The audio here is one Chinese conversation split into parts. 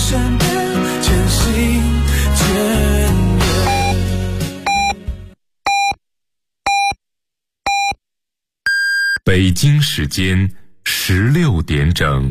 身边渐行渐远。 北京时间16点整。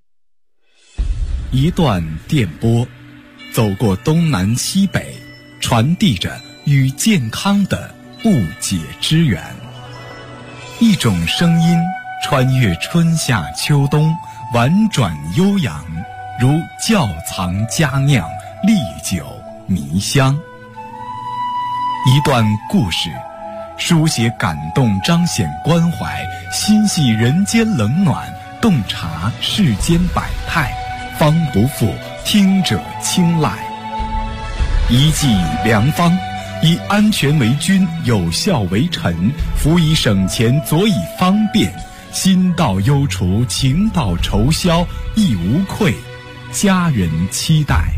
一段电波，走过东南西北，传递着与健康的不解之缘。一种声音穿越春夏秋冬，婉转悠扬，如窖藏佳酿，历久弥香。一段故事，书写感动，彰显关怀，心系人间冷暖，洞察世间百态，方不负听者青睐。一剂良方，以安全为君，有效为臣，辅以省钱，佐以方便，心到忧除，情到愁消，亦无愧，家人期待。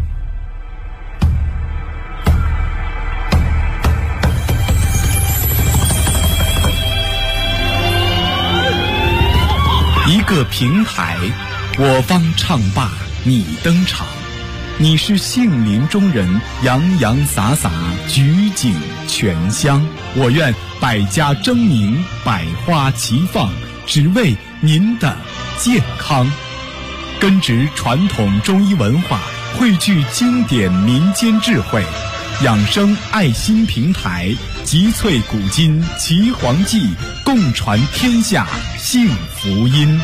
一个平台，我方唱罢你登场，你是杏林中人，洋洋洒洒，举景全香。我愿百家争鸣，百花齐放，只为您的健康。根植传统中医文化，汇聚经典民间智慧，养生爱心平台，集萃古今奇黄记，共传天下幸福音。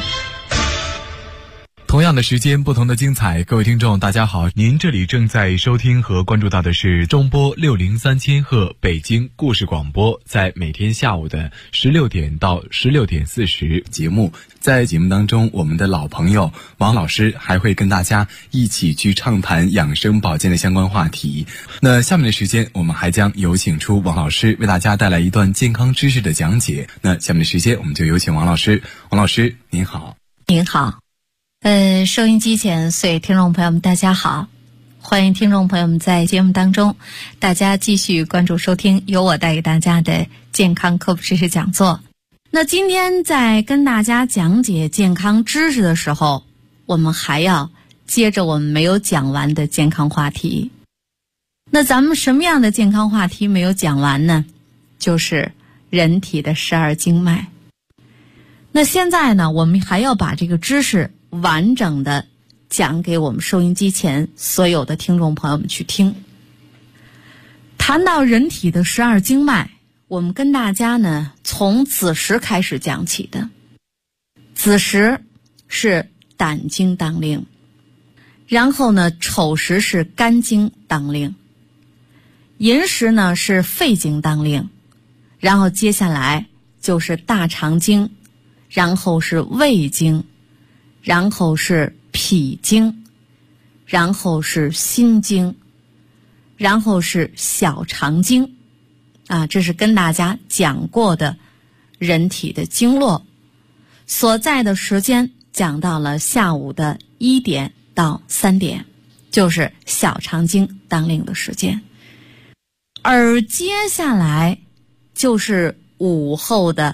同样的时间，不同的精彩。各位听众大家好，您这里正在收听和关注到的是中波603千赫北京故事广播，在每天下午的16点到16点40节目。在节目当中，我们的老朋友王老师还会跟大家一起去畅谈养生保健的相关话题。那下面的时间，我们还将有请出王老师为大家带来一段健康知识的讲解。那下面的时间，我们就有请王老师。王老师您好。 您好。收音机前所有听众朋友们大家好，欢迎听众朋友们在节目当中大家继续关注收听由我带给大家的健康科普知识讲座。那今天在跟大家讲解健康知识的时候，我们还要接着我们没有讲完的健康话题。那咱们什么样的健康话题没有讲完呢？就是人体的12经脉。那现在呢，我们还要把这个知识完整的讲给我们收音机前所有的听众朋友们去听。谈到人体的12经脉，我们跟大家呢从子时开始讲起的。子时是胆经当令，然后呢丑时是肝经当令，寅时呢是肺经当令，然后接下来就是大肠经，然后是胃经，然后是脾经，然后是心经，然后是小肠经这是跟大家讲过的人体的经络，所在的时间讲到了下午的1点到3点，就是小肠经当令的时间。而接下来就是午后的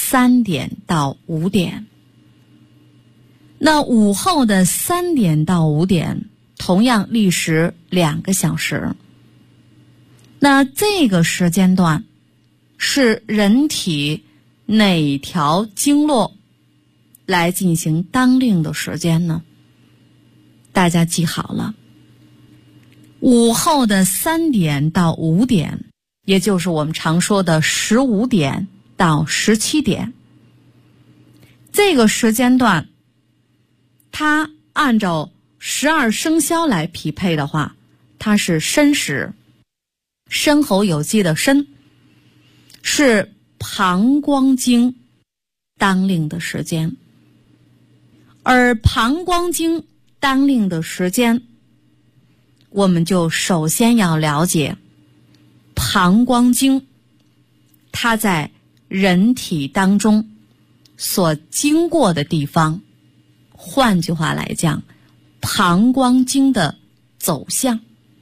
3点到5点。那午后的3点到5点同样历时2个小时。那这个时间段是人体哪条经络来进行当令的时间呢？大家记好了，午后的3点到5点，也就是我们常说的15点到17点。这个时间段它按照12生肖来匹配的话，它是申时，申猴酉鸡的申，是膀胱经当令的时间。而膀胱经当令的时间，我们就首先要了解膀胱经它在人体当中所经过的地方，换句话来讲，膀胱经的走向。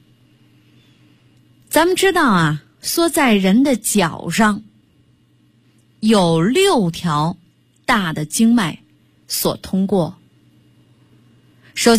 咱们知道说在人的脚上有6条大的经脉所通过。首先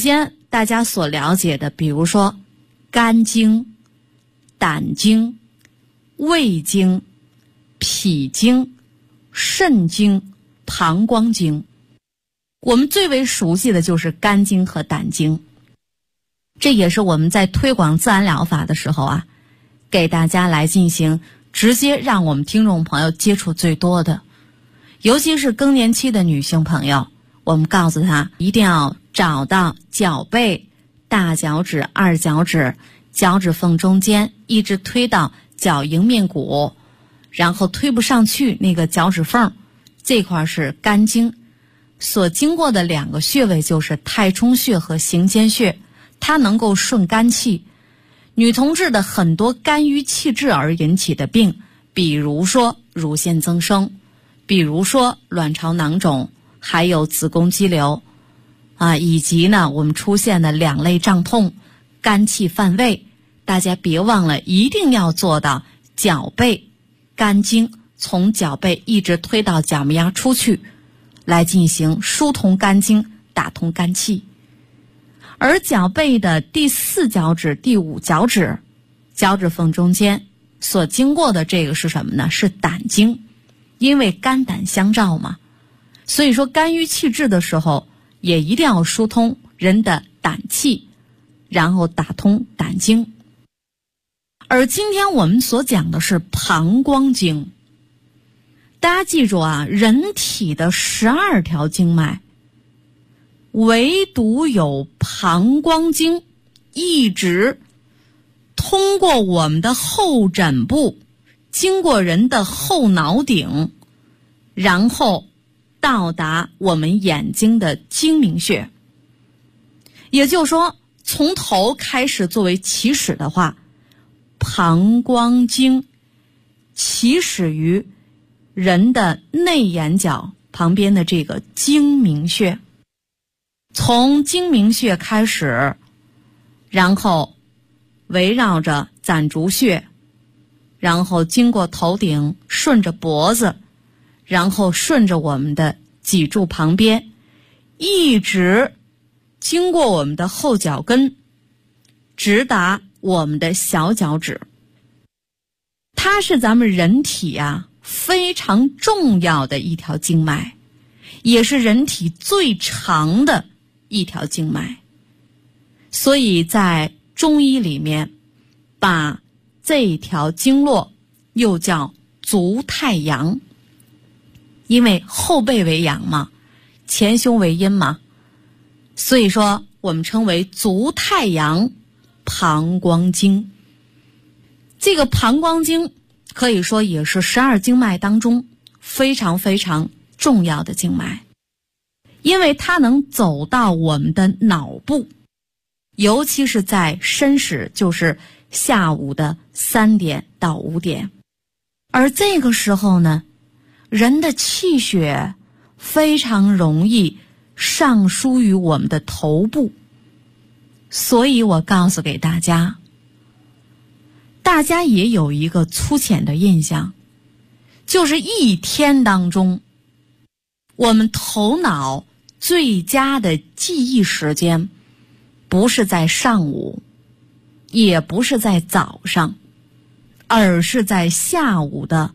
大家所了解的，比如说肝经、胆经、胃经、脾经、肾经、膀胱经。我们最为熟悉的就是肝经和胆经，这也是我们在推广自然疗法的时候给大家来进行直接让我们听众朋友接触最多的。尤其是更年期的女性朋友，我们告诉她一定要找到脚背、大脚趾、二脚趾、脚趾缝中间，一直推到脚迎面骨，然后推不上去那个脚趾缝，这块是肝经。所经过的2个穴位就是太冲穴和行间穴，它能够顺肝气。女同志的很多肝郁气滞而引起的病，比如说乳腺增生，比如说卵巢囊肿，还有子宫肌瘤以及呢我们出现的2类胀痛、肝气犯胃。大家别忘了一定要做到脚背肝经，从脚背一直推到脚面牙出去，来进行疏通肝经，打通肝气。而脚背的第4脚趾、第5脚趾，脚趾缝中间所经过的这个是什么呢？是胆经。因为肝胆相照嘛，所以说肝郁气滞的时候也一定要疏通人的胆气，然后打通胆经。而今天我们所讲的是膀胱经。大家记住人体的12条经脉，唯独有膀胱经一直通过我们的后枕部，经过人的后脑顶，然后到达我们眼睛的睛明穴。也就是说，从头开始作为起始的话，膀胱经起始于人的内眼角旁边的这个睛明穴，从睛明穴开始，然后围绕着攒竹穴，然后经过头顶，顺着脖子，然后顺着我们的脊柱旁边，一直经过我们的后脚跟，直达我们的小脚趾。它是咱们人体非常重要的一条经脉，也是人体最长的一条经脉。所以在中医里面，把这条经络又叫足太阳，因为后背为阳嘛，前胸为阴嘛，所以说我们称为足太阳膀胱经。这个膀胱经可以说也是12经脉当中非常非常重要的经脉，因为它能走到我们的脑部，尤其是在申时，就是下午的3点到5点。而这个时候呢，人的气血非常容易上输于我们的头部。所以我告诉给大家，大家也有一个粗浅的印象，就是一天当中，我们头脑最佳的记忆时间不是在上午，也不是在早上，而是在下午的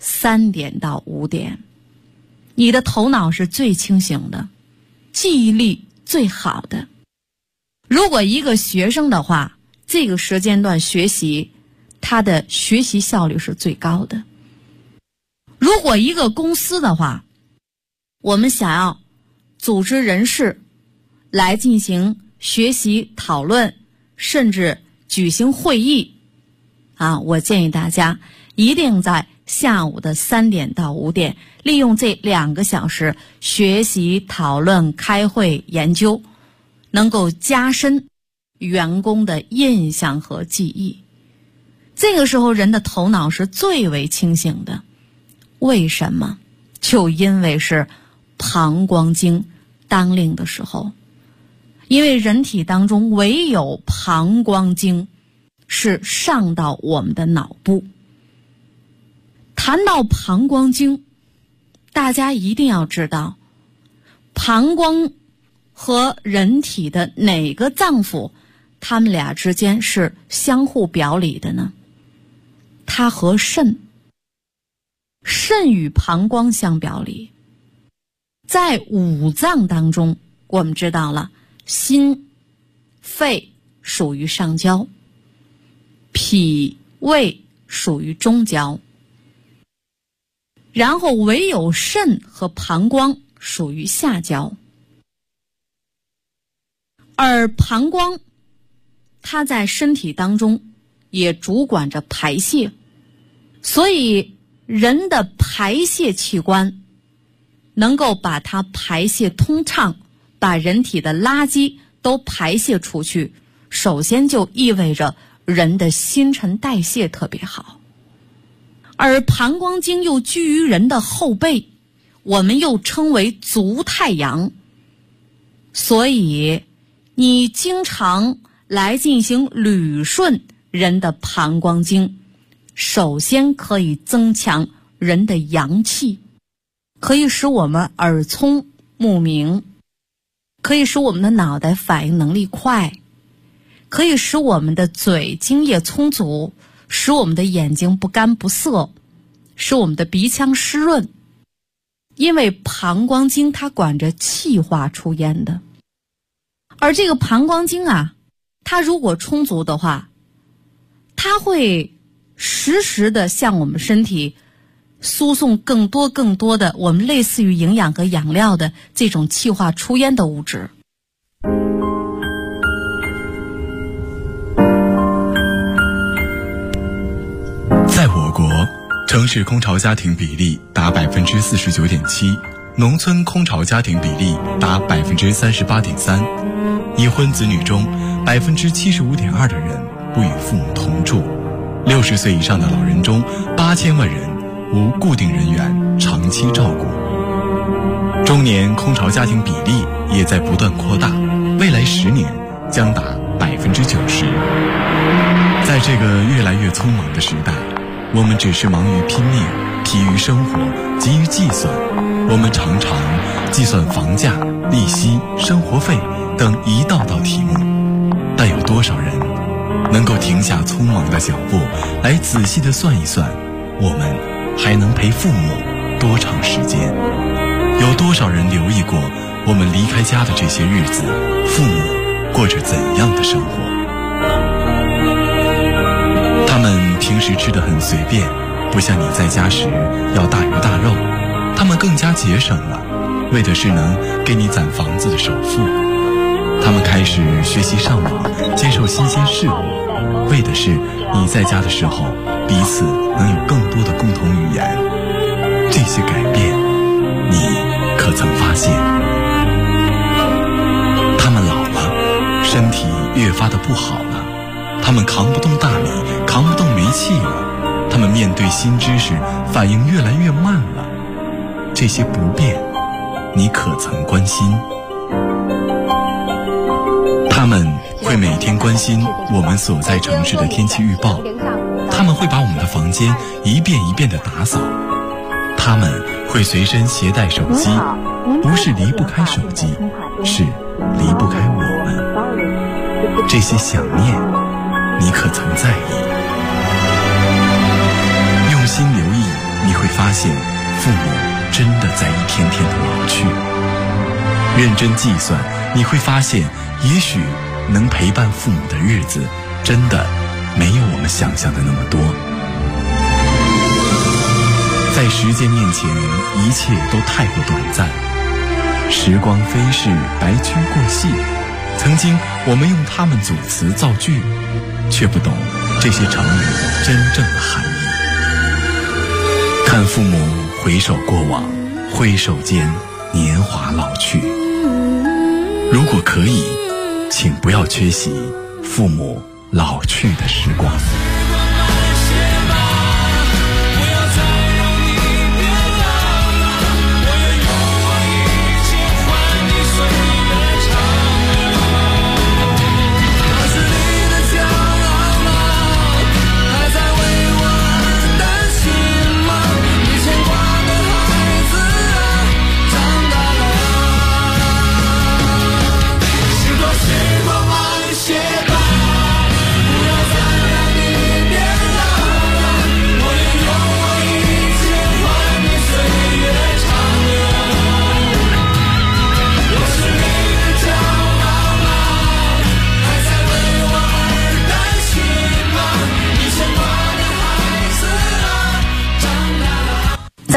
3点到5点。你的头脑是最清醒的，记忆力最好的。如果一个学生的话，这个时间段学习，他的学习效率是最高的。如果一个公司的话，我们想要组织人事来进行学习讨论，甚至举行会议我建议大家一定在下午的3点到5点，利用这2个小时学习讨论开会研究，能够加深员工的印象和记忆。这个时候人的头脑是最为清醒的。为什么？就因为是膀胱经当令的时候。因为人体当中唯有膀胱经是上到我们的脑部。谈到膀胱经，大家一定要知道，膀胱和人体的哪个脏腑，它们俩之间是相互表里的呢？它和肾与膀胱相表里。在五脏当中，我们知道了，心、肺属于上焦，脾、胃属于中焦，然后唯有肾和膀胱属于下焦。而膀胱它在身体当中也主管着排泄，所以人的排泄器官能够把它排泄通畅，把人体的垃圾都排泄出去，首先就意味着人的新陈代谢特别好。而膀胱经又居于人的后背，我们又称为足太阳，所以你经常来进行捋顺人的膀胱经，首先可以增强人的阳气，可以使我们耳聪目明，可以使我们的脑袋反应能力快，可以使我们的嘴津液充足，使我们的眼睛不干不涩，使我们的鼻腔湿润。因为膀胱经它管着气化出烟的，而这个膀胱经啊，它如果充足的话，它会实时的向我们身体输送更多的我们类似于营养和养料的这种气化出烟的物质。 在我国，城市空巢家庭比例达 49.7%， 农村空巢家庭比例达 38.3%， 已婚子女中 75.2% 的人不与父母同住，60岁以上的老人中8000万人无固定人员长期照顾。中年空巢家庭比例也在不断扩大，未来10年将达 90%。 在这个越来越匆忙的时代，我们只是忙于拼命，疲于生活，急于计算。我们常常计算房价、利息、生活费等一道道题目，但有多少人能够停下匆忙的脚步，来仔细地算一算，我们还能陪父母多长时间？有多少人留意过我们离开家的这些日子，父母过着怎样的生活？他们平时吃得很随便，不像你在家时要大鱼大肉，他们更加节省了，为的是能给你攒房子的首付。他们开始学习上网，接受新鲜事物，为的是你在家的时候彼此能有更多的共同语言。这些改变你可曾发现？他们老了，身体越发的不好了，他们扛不动大米，扛不动煤气了，他们面对新知识反应越来越慢了。这些不便你可曾关心？他们会每天关心我们所在城市的天气预报，他们会把我们的房间一遍一遍地打扫，他们会随身携带手机，不是离不开手机，是离不开我们。这些想念你可曾在意？用心留意，你会发现父母真的在一天天的老去。认真计算，你会发现也许能陪伴父母的日子真的没有我们想象的那么多。在时间面前，一切都太过短暂，时光飞逝，白驹过隙。曾经我们用它们组词造句，却不懂这些成语真正的含义。看父母回首过往，挥手间年华老去。如果可以，请不要缺席父母老去的时光。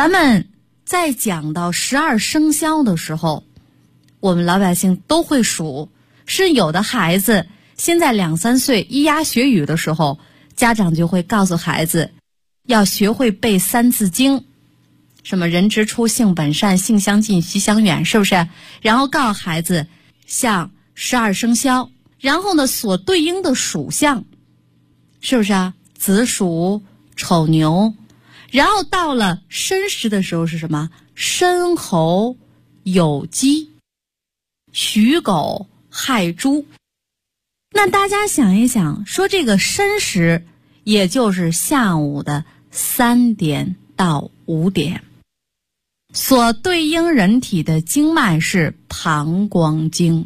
咱们在讲到12生肖的时候，我们老百姓都会数，是有的孩子现在2、3岁咿呀学语的时候，家长就会告诉孩子要学会背3字经，什么人之初性本善，性相近习相远，是不是？然后告诉孩子像12生肖，然后呢所对应的属相，是不是啊？子鼠、丑牛，然后到了申时的时候是什么？申猴、酉鸡、戌狗、亥猪。那大家想一想，说这个申时也就是下午的3点到5点，所对应人体的经脉是膀胱经。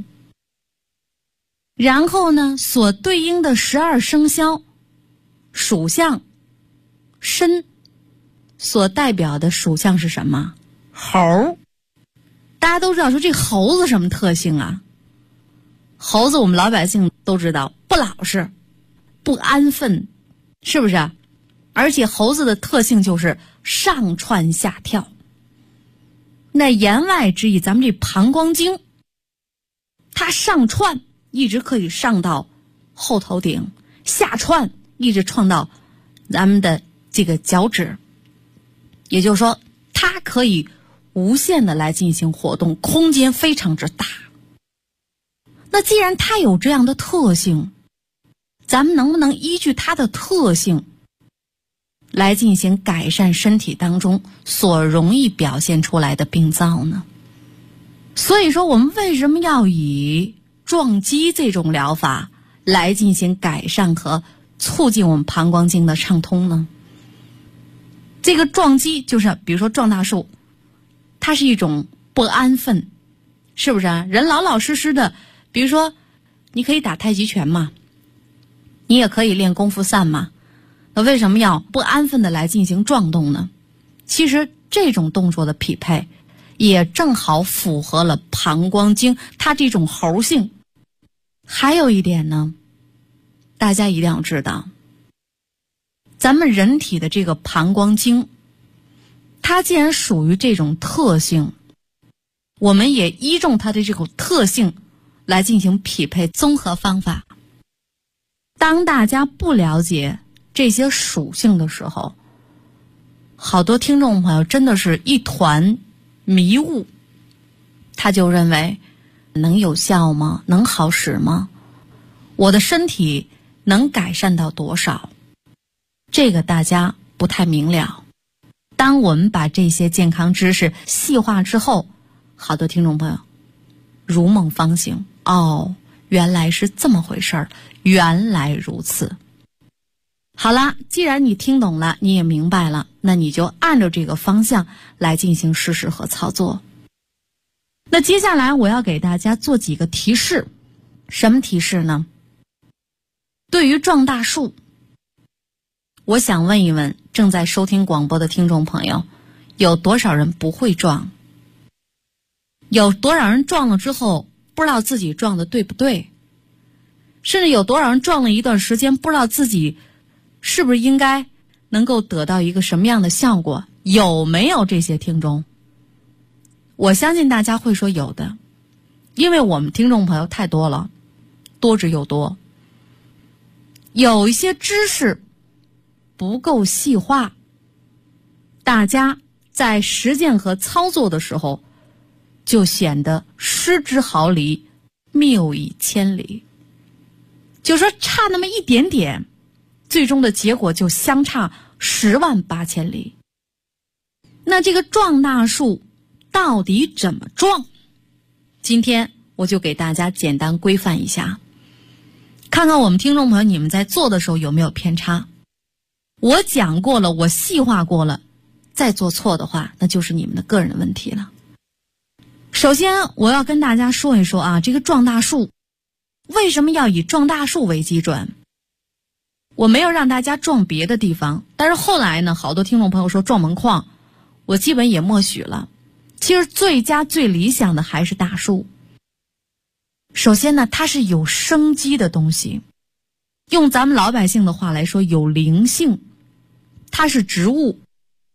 然后呢，所对应的12生肖属相申所代表的属相是什么？猴。大家都知道说这猴子什么特性啊？猴子我们老百姓都知道，不老实，不安分，是不是？而且猴子的特性就是上窜下跳。那言外之意，咱们这膀胱经它上窜一直可以上到后头顶，下窜一直窜到咱们的这个脚趾，也就是说它可以无限的来进行活动，空间非常之大。那既然它有这样的特性，咱们能不能依据它的特性来进行改善身体当中所容易表现出来的病灶呢？所以说我们为什么要以撞击这种疗法来进行改善和促进我们膀胱经的畅通呢？这个撞击就是比如说撞大树，它是一种不安分，是不是啊？人老老实实的，比如说你可以打太极拳嘛，你也可以练功夫散嘛，那为什么要不安分的来进行撞动呢？其实这种动作的匹配也正好符合了膀胱经它这种猴性。还有一点呢，大家一定要知道，咱们人体的这个膀胱经它既然属于这种特性，我们也依重它的这种特性来进行匹配综合方法。当大家不了解这些属性的时候，好多听众朋友真的是一团迷雾，他就认为能有效吗？能好使吗？我的身体能改善到多少？这个大家不太明了。当我们把这些健康知识细化之后，好多听众朋友如梦方醒，哦，原来是这么回事儿，原来如此。好啦，既然你听懂了，你也明白了，那你就按照这个方向来进行实施和操作。那接下来我要给大家做几个提示。什么提示呢？对于撞大树，我想问一问正在收听广播的听众朋友，有多少人不会撞？有多少人撞了之后不知道自己撞的对不对？甚至有多少人撞了一段时间不知道自己是不是应该能够得到一个什么样的效果？有没有这些听众？我相信大家会说有的，因为我们听众朋友太多了，多之又多。有一些知识不够细化，大家在实践和操作的时候就显得失之毫厘，谬以千里。就说差那么一点点，最终的结果就相差10万8千里。那这个撞大树到底怎么撞？今天我就给大家简单规范一下，看看我们听众朋友你们在做的时候有没有偏差。我讲过了，我细化过了，再做错的话，那就是你们的个人的问题了。首先我要跟大家说一说啊，这个撞大树为什么要以撞大树为基准？我没有让大家撞别的地方，但是后来呢，好多听众朋友说撞门框，我基本也默许了。其实最佳最理想的还是大树。首先呢，它是有生机的东西，用咱们老百姓的话来说，有灵性，它是植物，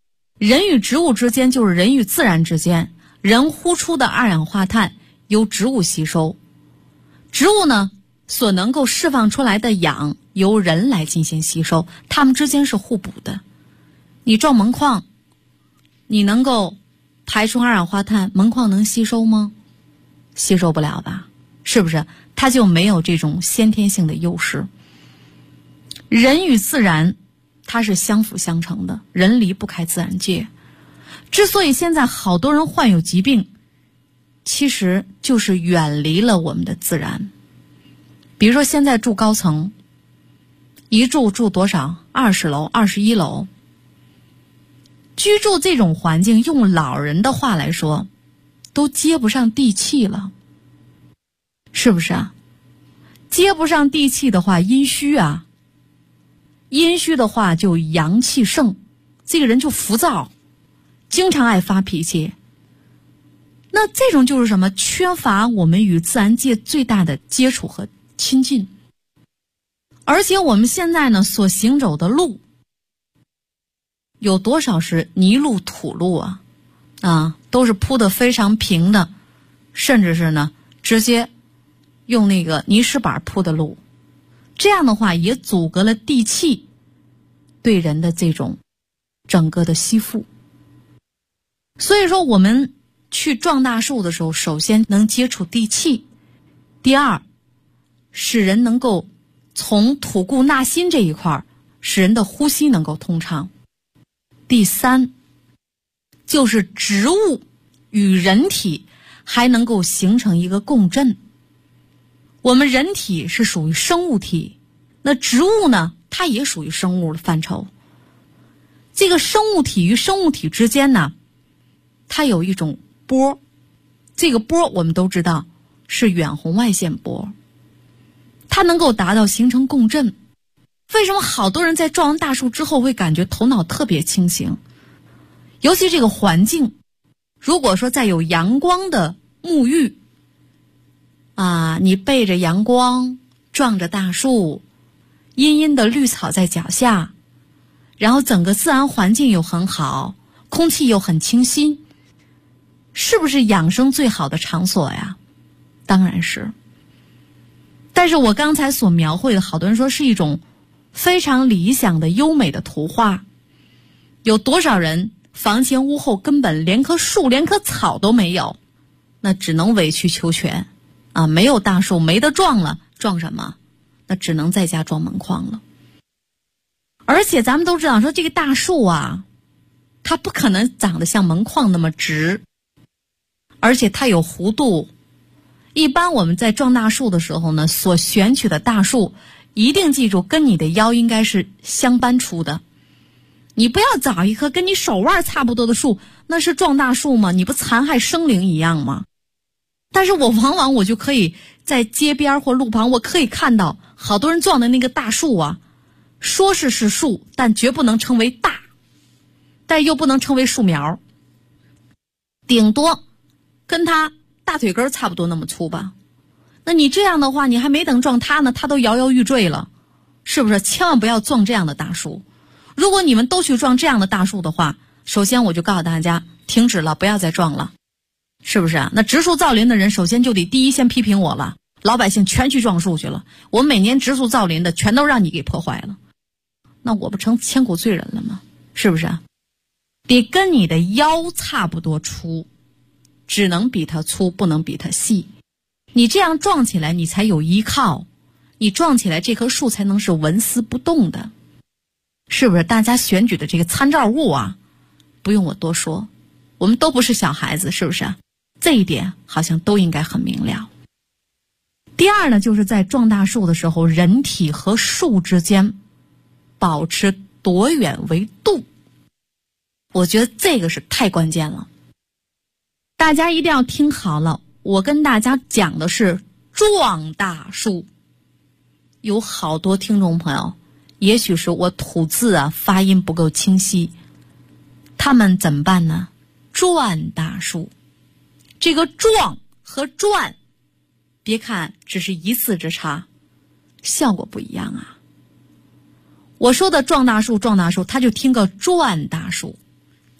人与植物之间就是人与自然之间，人呼出的二氧化碳由植物吸收，植物呢所能够释放出来的氧由人来进行吸收，它们之间是互补的。你撞门框，你能够排出二氧化碳，门框能吸收吗？吸收不了吧，是不是？它就没有这种先天性的优势。人与自然它是相辅相成的，人离不开自然界。之所以现在好多人患有疾病，其实就是远离了我们的自然。比如说现在住高层，一住多少？20楼、21楼。居住这种环境，用老人的话来说，都接不上地气了，是不是啊？接不上地气的话，阴虚啊。阴虚的话就阳气盛，这个人就浮躁，经常爱发脾气。那这种就是什么？缺乏我们与自然界最大的接触和亲近。而且我们现在呢所行走的路，有多少是泥路土路啊，都是铺得非常平的，甚至是呢直接用那个泥石板铺的路。这样的话也阻隔了地气对人的这种整个的吸附。所以说我们去撞大树的时候，首先能接触地气，第二使人能够从吐故纳新这一块使人的呼吸能够通畅，第三就是植物与人体还能够形成一个共振。我们人体是属于生物体，那植物呢它也属于生物的范畴。这个生物体与生物体之间呢，它有一种波，这个波我们都知道是远红外线波，它能够达到形成共振。为什么好多人在撞完大树之后会感觉头脑特别清醒？尤其这个环境，如果说在有阳光的沐浴你背着阳光，撞着大树，阴阴的绿草在脚下，然后整个自然环境又很好，空气又很清新，是不是养生最好的场所呀？当然是。但是我刚才所描绘的，好多人说是一种非常理想的优美的图画。有多少人房前屋后根本连棵树连棵草都没有，那只能委曲求全没有大树没得撞了，撞什么？那只能在家撞门框了。而且咱们都知道说这个大树它不可能长得像门框那么直，而且它有弧度。一般我们在撞大树的时候呢，所选取的大树一定记住跟你的腰应该是相般粗的。你不要找一棵跟你手腕差不多的树，那是撞大树吗？你不残害生灵一样吗？但是我往往我就可以在街边或路旁，我可以看到好多人撞的那个大树说是树，但绝不能称为大，但又不能称为树苗，顶多跟它大腿根差不多那么粗吧。那你这样的话，你还没等撞它呢，它都摇摇欲坠了，是不是？千万不要撞这样的大树。如果你们都去撞这样的大树的话，首先我就告诉大家停止了，不要再撞了，是不是那植树造林的人首先就得第一先批评我了，老百姓全去撞树去了，我每年植树造林的全都让你给破坏了，那我不成千古罪人了吗？是不是得跟你的腰差不多粗，只能比它粗，不能比它细。你这样撞起来你才有依靠，你撞起来这棵树才能是纹丝不动的，是不是？大家选举的这个参照物不用我多说，我们都不是小孩子，是不是？这一点好像都应该很明了。第二呢，就是在撞大树的时候，人体和树之间保持多远为度，我觉得这个是太关键了。大家一定要听好了，我跟大家讲的是撞大树。有好多听众朋友，也许是我吐字发音不够清晰，他们怎么办呢？转大树，这个撞和转，别看只是一字之差，效果不一样我说的撞大树，他就听个转大树，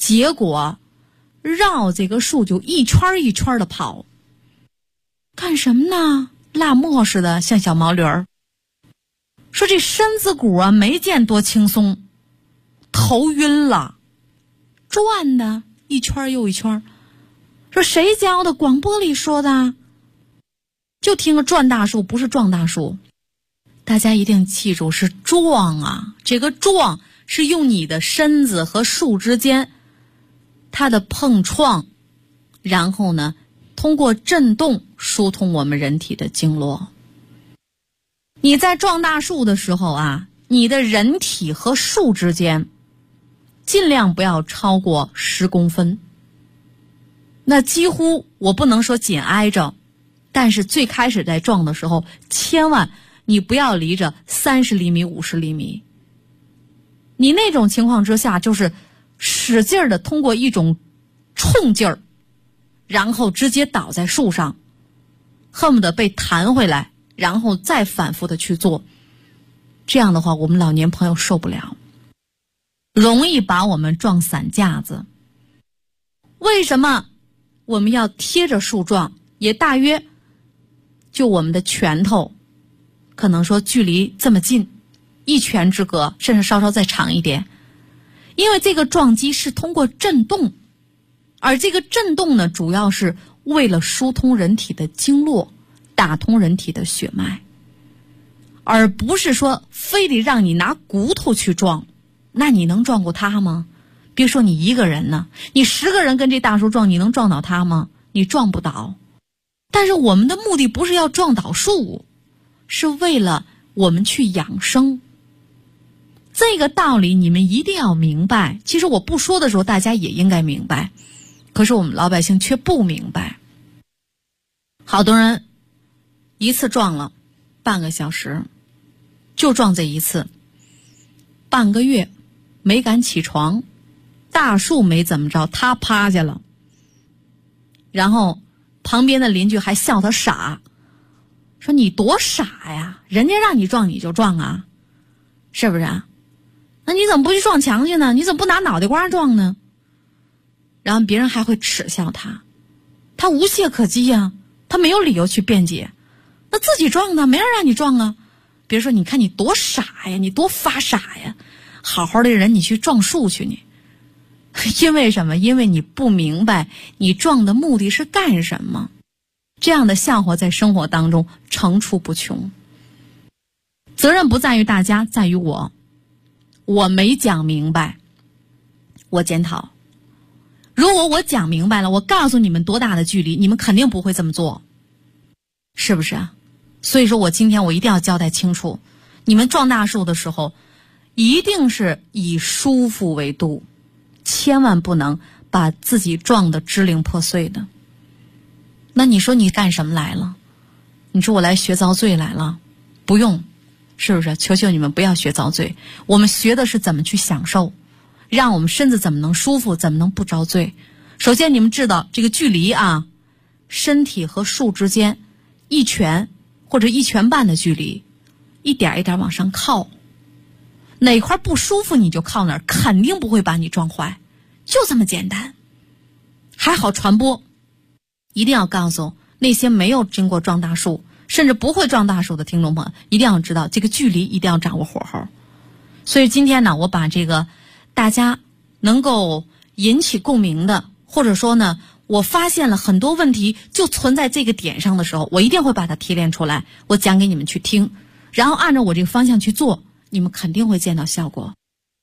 结果绕这个树就一圈一圈的跑，干什么呢？拉磨似的，像小毛驴儿。说这身子骨啊，没见多轻松，头晕了，转的一圈又一圈。说谁教的？广播里说的。就听个转大树，不是撞大树。大家一定记住，是撞啊！这个撞是用你的身子和树之间它的碰撞，然后呢，通过震动疏通我们人体的经络。你在撞大树的时候啊，你的人体和树之间尽量不要超过10公分。那几乎我不能说紧挨着，但是最开始在撞的时候，千万你不要离着30厘米、50厘米。你那种情况之下，就是使劲的通过一种冲劲儿，然后直接倒在树上，恨不得被弹回来，然后再反复的去做。这样的话，我们老年朋友受不了，容易把我们撞散架子。为什么我们要贴着树撞？也大约就我们的拳头，可能说距离这么近，1拳之隔，甚至稍稍再长一点。因为这个撞击是通过震动，而这个震动呢，主要是为了疏通人体的经络，打通人体的血脉，而不是说非得让你拿骨头去撞。那你能撞过它吗？别说你一个人呢，你10个人跟这大树撞，你能撞倒它吗？你撞不倒。但是我们的目的不是要撞倒树，是为了我们去养生。这个道理你们一定要明白。其实我不说的时候，大家也应该明白，可是我们老百姓却不明白。好多人一次撞了半个小时，就撞这一次，半个月没敢起床，大树没怎么着，他趴下了，然后旁边的邻居还笑他傻，说你多傻呀，人家让你撞你就撞啊，是不是啊？那你怎么不去撞墙去呢？你怎么不拿脑袋瓜撞呢？然后别人还会耻笑他，他无懈可击呀，他没有理由去辩解，那自己撞的，没人让你撞啊。别人说你看你多傻呀，你多发傻呀，好好的人你去撞树去你。因为什么？因为你不明白你撞的目的是干什么。这样的笑话在生活当中层出不穷。责任不在于大家，在于我没讲明白，我检讨。如果我讲明白了，我告诉你们多大的距离，你们肯定不会这么做，是不是啊？所以说我今天我一定要交代清楚，你们撞大树的时候一定是以舒服为度，千万不能把自己撞得支零破碎的。那你说你干什么来了？你说我来学遭罪来了？不用，是不是？求求你们不要学遭罪，我们学的是怎么去享受，让我们身子怎么能舒服，怎么能不遭罪。首先你们知道这个距离啊，身体和树之间1拳或者1拳半的距离，一点一点往上靠，哪块不舒服你就靠哪儿，肯定不会把你撞坏，就这么简单，还好传播。一定要告诉那些没有经过撞大树甚至不会撞大树的听众朋友，一定要知道这个距离一定要掌握火候。所以今天呢，我把这个大家能够引起共鸣的，或者说呢我发现了很多问题就存在这个点上的时候，我一定会把它提炼出来，我讲给你们去听，然后按照我这个方向去做，你们肯定会见到效果。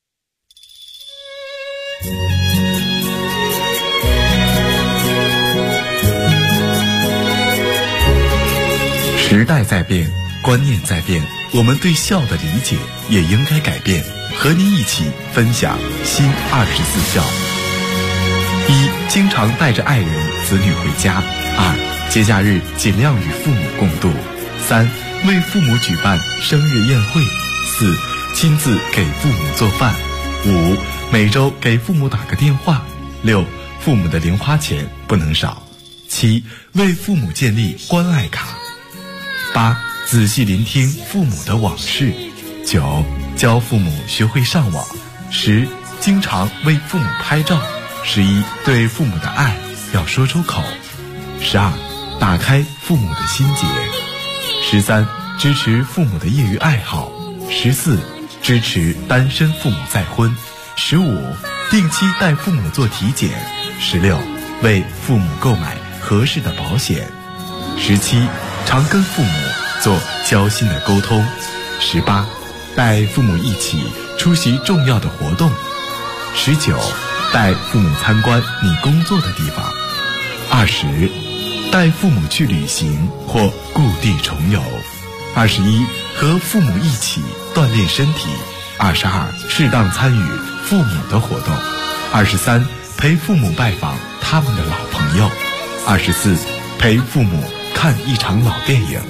时代在变，观念在变，我们对孝的理解也应该改变。和您一起分享新24孝。1. 经常带着爱人、子女回家。2. 节假日尽量与父母共度。3. 为父母举办生日宴会。4. 亲自给父母做饭。5. 每周给父母打个电话。6. 父母的零花钱不能少。7. 为父母建立关爱卡。8. 仔细聆听父母的往事。9. 教父母学会上网。10. 经常为父母拍照 11对父母的爱要说出口，12打开父母的心结，13支持父母的业余爱好，14支持单身父母再婚，15定期带父母做体检，16为父母购买合适的保险，17常跟父母做交心的沟通，18带父母一起出席重要的活动，19带父母参观你工作的地方，20带父母去旅行或故地重游，21和父母一起锻炼身体，22适当参与父母的活动，23陪父母拜访他们的老朋友，24陪父母看一场老电影。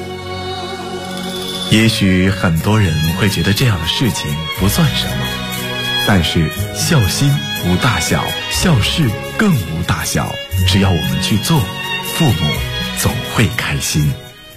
也许很多人会觉得这样的事情不算什么，但是孝心无大小，孝事更无大小，只要我们去做，父母总会开心。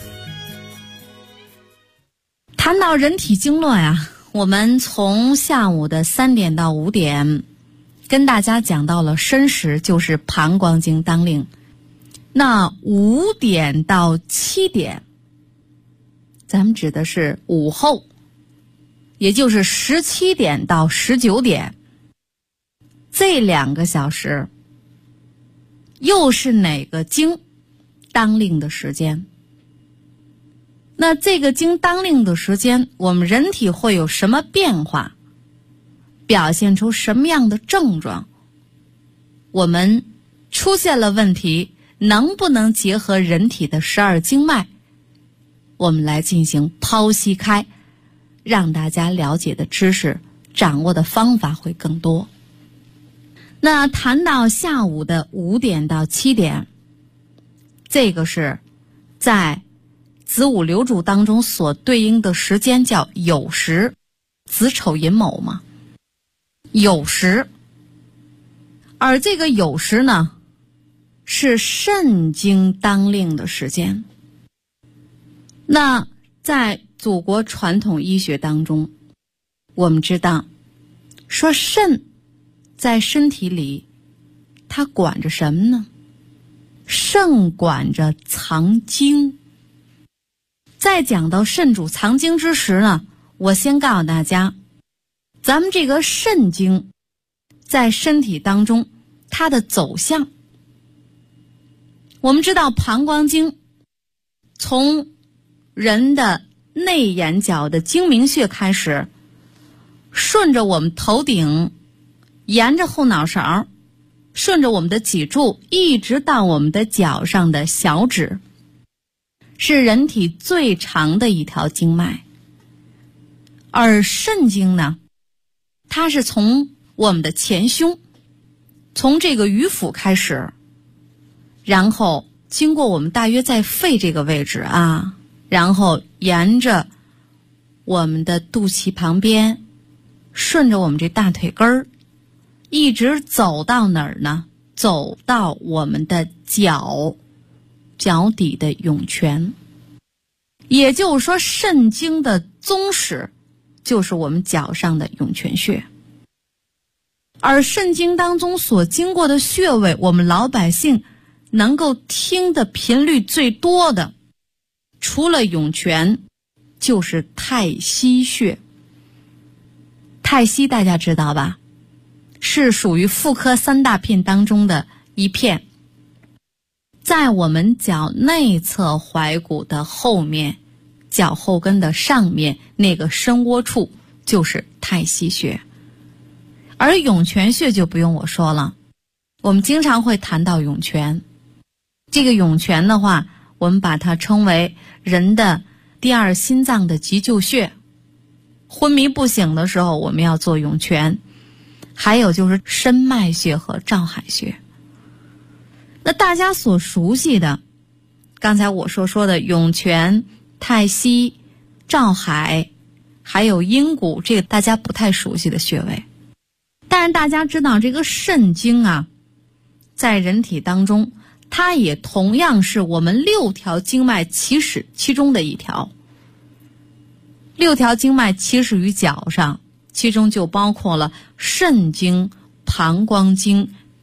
谈到人体经络呀，我们从下午的3点到5点跟大家讲到了申时，就是膀胱经当令。那5点到7点咱们指的是午后，也就是17点到19点，这2个小时又是哪个经当令的时间？那这个经当令的时间，我们人体会有什么变化，表现出什么样的症状？我们出现了问题，能不能结合人体的12经脉，我们来进行剖析开，让大家了解的知识，掌握的方法会更多。那谈到下午的5点到7点，这个是在子午流注当中所对应的时间，叫酉时，子丑寅卯嘛，酉时。而这个酉时呢，是肾经当令的时间。那在祖国传统医学当中，我们知道说肾在身体里它管着什么呢？肾管着藏精。在讲到肾主藏精之时呢，我先告诉大家，咱们这个肾经在身体当中它的走向。我们知道膀胱经从人的内眼角的睛明穴开始，顺着我们头顶，沿着后脑勺，顺着我们的脊柱，一直到我们的脚上的小指，是人体最长的一条经脉。而肾经呢，它是从我们的前胸，从这个鱼腹开始，然后经过我们大约在肺这个位置啊，然后沿着我们的肚脐旁边，顺着我们这大腿根儿，一直走到哪儿呢？走到我们的脚底的涌泉。也就是说，肾经的宗始就是我们脚上的涌泉穴。而肾经当中所经过的穴位，我们老百姓能够听的频率最多的，除了涌泉，就是太溪穴。太溪大家知道吧？是属于妇科3大片当中的一片，在我们脚内侧踝骨的后面，脚后跟的上面那个深窝处就是太溪穴。而涌泉穴就不用我说了，我们经常会谈到涌泉。这个涌泉的话，我们把它称为人的第2心脏的急救穴。昏迷不醒的时候，我们要做涌泉。还有就是申脉穴和照海穴。那大家所熟悉的，刚才我说的涌泉、太溪、照海，还有阴谷，这个大家不太熟悉的穴位。但是大家知道这个肾经啊，在人体当中，它也同样是我们6条经脉起始其中的一条。6条经脉起始于脚上，其中就包括了肾经、膀胱经、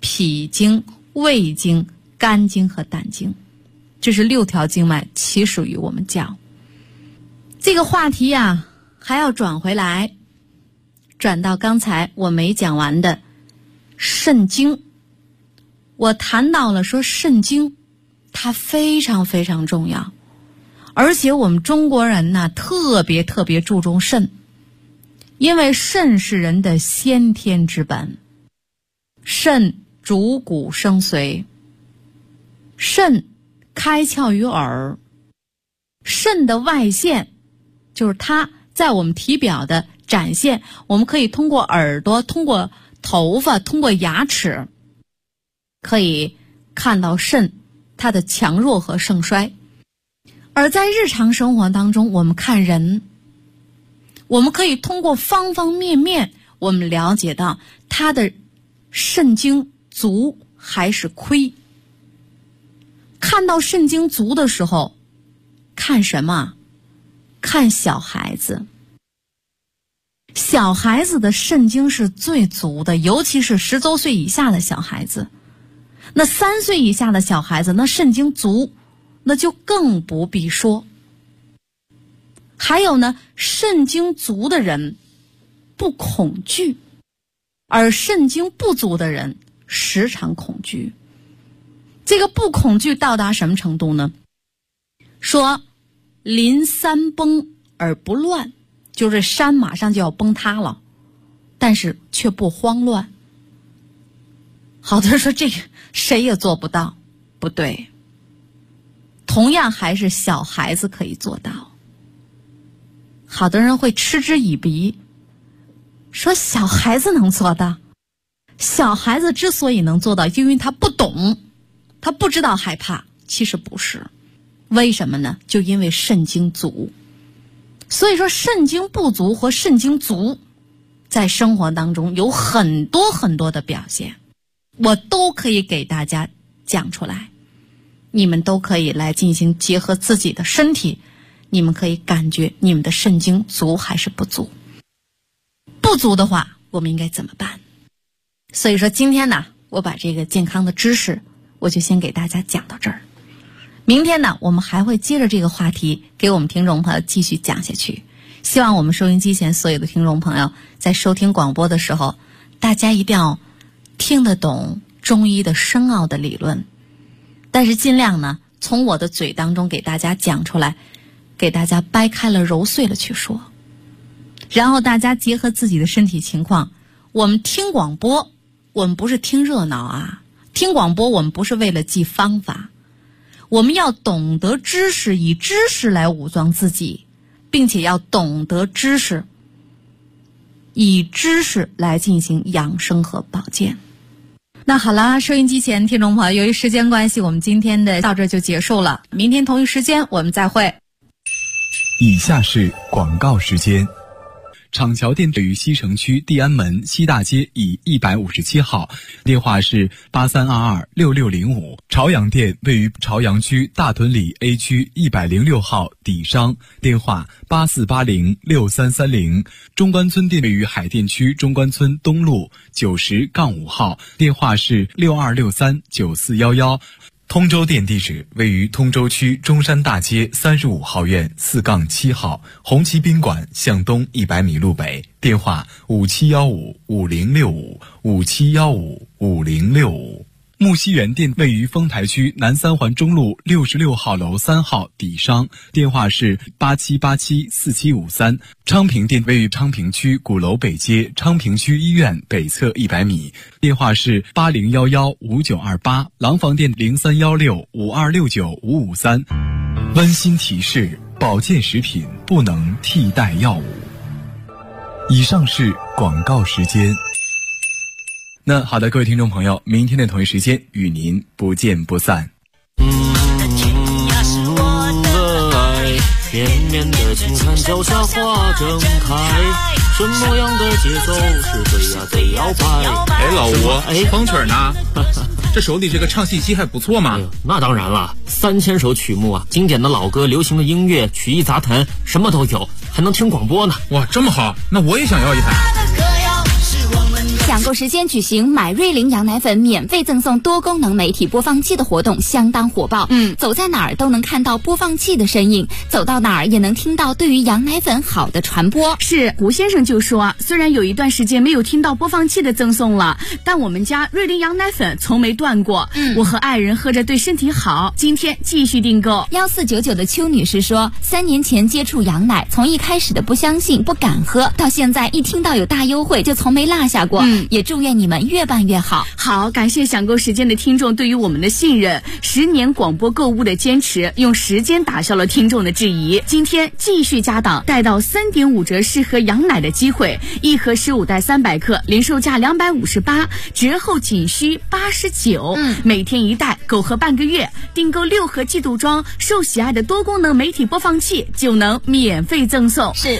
脾经、胃经、肝经和胆经，这是6条经脉齐属于我们脚。这个话题呀，还要转回来，转到刚才我没讲完的肾经。我谈到了说肾经它非常非常重要，而且我们中国人呢特别注重肾，因为肾是人的先天之本，肾主骨生髓，肾开窍于耳，肾的外现就是它在我们体表的展现，我们可以通过耳朵、通过头发、通过牙齿可以看到肾它的强弱和盛衰。而在日常生活当中，我们看人，我们可以通过方方面面，我们了解到他的肾经足还是亏。看到肾经足的时候，看什么？看小孩子。小孩子的肾经是最足的，尤其是10周岁以下的小孩子。那3岁以下的小孩子，那肾经足，那就更不必说。还有呢，肾经足的人不恐惧，而肾经不足的人时常恐惧。这个不恐惧到达什么程度呢？说临山崩而不乱，就是山马上就要崩塌了，但是却不慌乱。好多人说这个谁也做不到，不对，同样还是小孩子可以做到。好多人会嗤之以鼻，说小孩子能做到。小孩子之所以能做到，因为他不懂，他不知道害怕。其实不是，为什么呢？就因为肾经足。所以说肾经不足和肾经足在生活当中有很多的表现，我都可以给大家讲出来，你们都可以来进行结合自己的身体，你们可以感觉你们的肾经足还是不足。不足的话，我们应该怎么办？所以说今天呢，我把这个健康的知识我就先给大家讲到这儿。明天呢，我们还会接着这个话题给我们听众朋友继续讲下去。希望我们收音机前所有的听众朋友在收听广播的时候，大家一定要听得懂中医的深奥的理论，但是尽量呢从我的嘴当中给大家讲出来，给大家掰开了揉碎了去说，然后大家结合自己的身体情况。我们听广播，我们不是听热闹啊，听广播我们不是为了记方法，我们要懂得知识，以知识来武装自己，并且要懂得知识，以知识来进行养生和保健。那好啦，收音机前听众朋友，由于时间关系，我们今天的到这就结束了，明天同一时间我们再会。 以下是广告时间。厂桥店位于西城区地安门西大街以157号，电话是83226605。朝阳店位于朝阳区大屯里 A 区106号底商，电话84806330。中关村店位于海淀区中关村东路90-5号，电话是62639411。通州店地址位于通州区中山大街35号院4-7号，红旗宾馆向东100米路北，电话57155065，57155065。木樨园店位于丰台区南三环中路66号楼3号底商，电话是87874753。昌平店位于昌平区鼓楼北街昌平区医院北侧100米，电话是80115928。廊坊店031652695553。温馨提示：保健食品不能替代药物。以上是广告时间。那好的，各位听众朋友，明天的同一时间与您不见不散。 绵绵的青山脚下花正开，什么样的节奏是最摇摆？ 哎，老吴，风曲呢？这手里这个唱戏机还不错嘛。 那当然了，3000首曲目啊，经典的老歌、流行的音乐、曲艺杂谈，什么都有，还能听广播呢。 哇，这么好，那我也想要一台。 想享购时间举行买瑞麟羊奶粉免费赠送多功能媒体播放器的活动相当火爆。走在哪儿都能看到播放器的身影，走到哪儿也能听到对于羊奶粉好的传播。 是，胡先生就说，虽然有一段时间没有听到播放器的赠送了，但我们家瑞麟羊奶粉从没断过。我和爱人喝着对身体好，今天继续订购。 1499的邱女士说，3年前接触羊奶，从一开始的不相信不敢喝，到现在一听到有大优惠就从没落下过。也祝愿你们越办越好。 好，感谢享购时间的听众对于我们的信任，10年广播购物的坚持，用时间打消了听众的质疑。今天继续加档，带到3.5折适合羊奶的机会，一盒15袋300克，零售价258，折后仅需89，每天1袋，够喝半个月。订购6盒季度装，受喜爱的多功能媒体播放器就能免费赠送。 是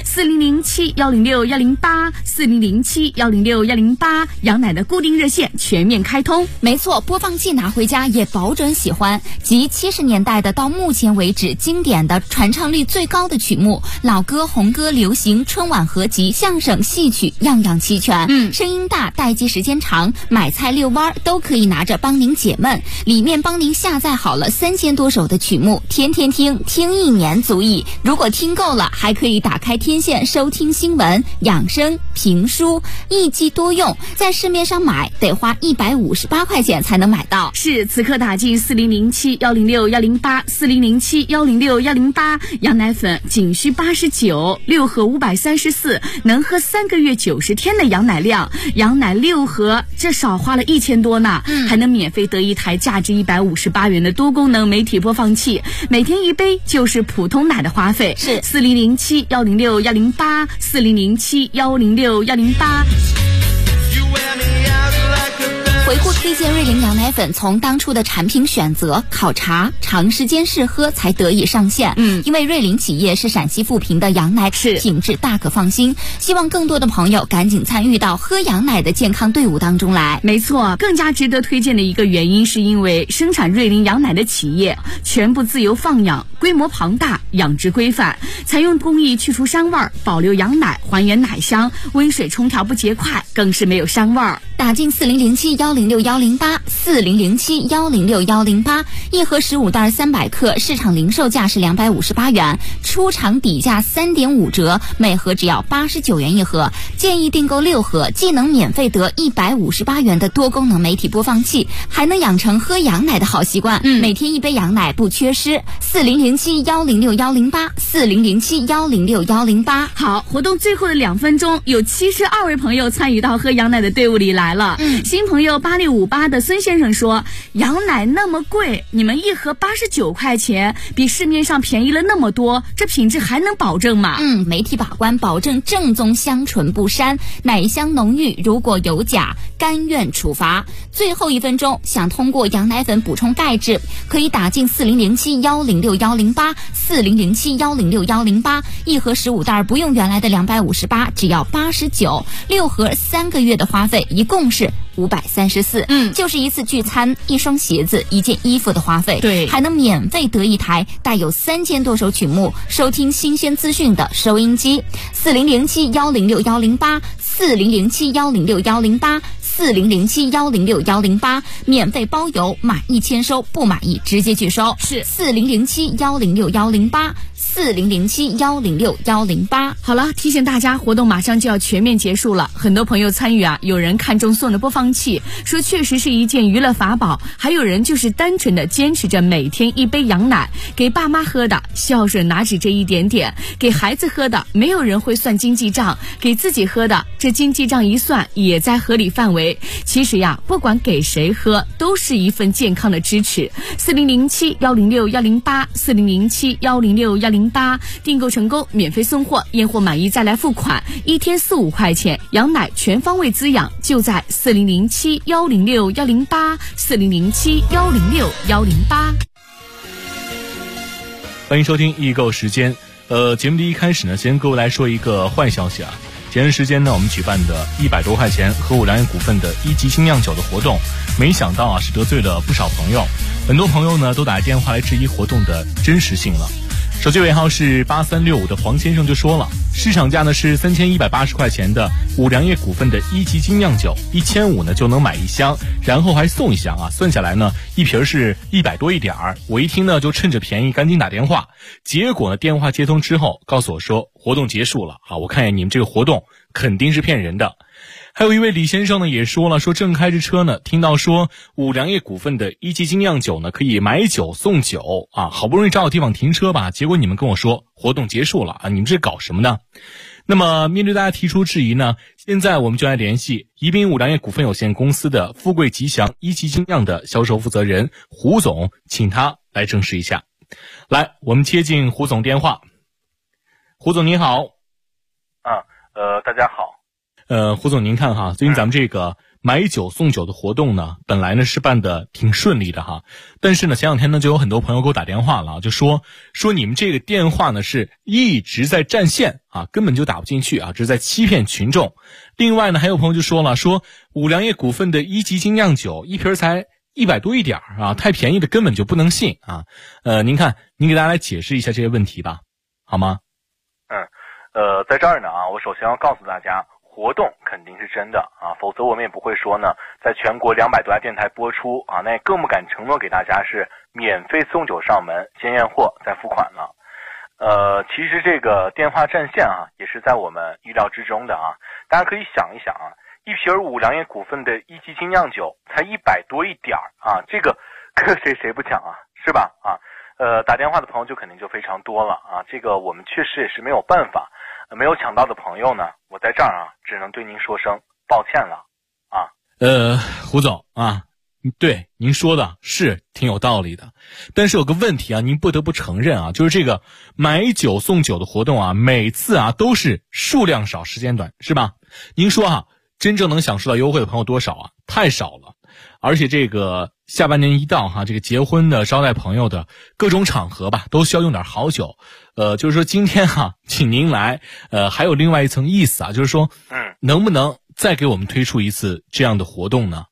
4007-106-108，4007-106-108，羊奶的固定热线全面开通。 没错，播放器拿回家也保准喜欢。集70年代的到目前为止经典的传唱率最高的曲目，老歌、红歌、流行、春晚合集、相声、戏曲，样样齐全。声音大，待机时间长，买菜遛弯都可以拿着帮您解闷。里面帮您下载好了3000多首的曲目，天天听1年足矣。如果听够了，还可以打开天线收听新闻、养生、评书，一机多用。在市面上买得花158块钱才能买到。 是，此刻打进4007-106-108，4007-106-108，羊奶粉仅需89，6盒534，能喝3个月90天的羊奶量。羊奶6盒，这少花了1000多呢，还能免费得一台价值158元的多功能媒体播放器，每天1杯就是普通奶的花费。 是 4007-106-108，4007-106-108。 回顾推荐瑞麟羊奶粉，从当初的产品选择、考察、长时间试喝才得以上线。因为瑞麟企业是陕西富平的羊奶品质大可放心，希望更多的朋友赶紧参与到喝羊奶的健康队伍当中来。 没错，更加值得推荐的一个原因是因为生产瑞麟羊奶的企业全部自由放养，规模庞大，养殖规范，采用工艺去除膻味，保留羊奶，还原奶香，温水冲调不结块，更是没有膻味。 打进4007-106-108，4007-106-108，一盒15袋300克，市场零售价是258元，出厂底价3.5折，每盒只要89元一盒。建议订购6盒，既能免费得158元的多功能媒体播放器，还能养成喝羊奶的好习惯。每天1杯羊奶不缺失。4007-106-108，4007-106-108。 好，活动最后的2分钟，有72位朋友参与到喝羊奶的队伍里来了。新朋友8658的孙先生说，羊奶那么贵，你们一盒89块钱，比市面上便宜了那么多，这品质还能保证吗？ 媒体把关保证正宗香醇不膻，奶香浓郁，如果有假，甘愿处罚。最后1分钟，想通过羊奶粉补充钙质，可以打进4007-106-108， 4007-106-108，一盒15袋，不用原来的258，只要89，6盒3个月的花费一共是534，就是一次聚餐、一双鞋子、一件衣服的花费。 对， 还能免费得一台带有3000多首曲目、收听新鲜资讯的收音机。4007-106-108， 4007-106-108， 4007-106-108，免费包邮，满意签收，不满意直接拒收。 是 4007-106-108。4007-106-108。 好了，提醒大家，活动马上就要全面结束了，很多朋友参与啊，有人看中送的播放器，说确实是一件娱乐法宝，还有人就是单纯的坚持着每天1杯羊奶，给爸妈喝的，孝顺哪止这一点点，给孩子喝的，没有人会算经济账，给自己喝的，这经济账一算也在合理范围。其实呀，不管给谁喝，都是一份健康的支持。4007-106-108， 4007-106-108，订购成功免费送货，验货满意再来付款，一天4、5块钱，羊奶全方位滋养，就在4007-106-108， 4007-106-108。 欢迎收听易购时间。节目的一开始呢，先跟各位来说一个坏消息啊。前段时间呢，我们举办的100多块钱和我良业股份的1级精酿酒的活动，没想到啊是得罪了不少朋友，很多朋友呢都打电话来质疑活动的真实性了。 手机尾号是8365的黄先生就说了，市场价呢是3180块钱的五粮液股份的一级精酿酒，1500呢就能买一箱，然后还送一箱啊，算下来呢一瓶是100多一点儿。我一听呢就趁着便宜赶紧打电话，结果呢电话接通之后告诉我说活动结束了啊，我看见你们这个活动肯定是骗人的。还有一位李先生呢也说了，说正开着车呢，听到说五粮液股份的一级精酿酒呢可以买酒送酒啊，好不容易找到地方停车吧，结果你们跟我说活动结束了啊，你们这搞什么呢？那么面对大家提出质疑呢，现在我们就来联系宜宾五粮液股份有限公司的富贵吉祥一级精酿的销售负责人胡总，请他来证实一下。来，我们接进胡总电话。胡总您好。 大家好。 胡总您看哈，最近咱们这个买酒送酒的活动呢，本来呢是办的挺顺利的哈，但是呢前两天呢就有很多朋友给我打电话了，就说你们这个电话呢是一直在占线啊，根本就打不进去啊，这是在欺骗群众。另外呢还有朋友就说了，说五粮液股份的一级精酿酒一瓶才100多一点啊，太便宜的根本就不能信啊。您看您给大家来解释一下这些问题吧，好吗？ 在这儿呢啊，我首先要告诉大家，活动肯定是真的啊，否则我们也不会说呢，在全国200多家电台播出啊，那也更不敢承诺给大家是免费送酒上门，先验货再付款了。其实这个电话占线啊，也是在我们预料之中的啊。大家可以想一想啊，一瓶五粮液股份的一级精酿酒才100多一点啊，这个谁不抢啊，是吧？啊，打电话的朋友就肯定就非常多了啊，这个我们确实也是没有办法。没有抢到的朋友呢，我在这儿啊，只能对您说声抱歉了啊。 胡总啊，对您说的是挺有道理的，但是有个问题啊，您不得不承认啊，就是这个买酒送酒的活动啊，每次啊都是数量少时间短，是吧？您说啊，真正能享受到优惠的朋友多少啊？太少了。而且这个下半年一到哈，这个结婚的、招待朋友的各种场合吧，都需要用点好酒。就是说今天哈，请您来，还有另外一层意思啊，就是说，能不能再给我们推出一次这样的活动呢？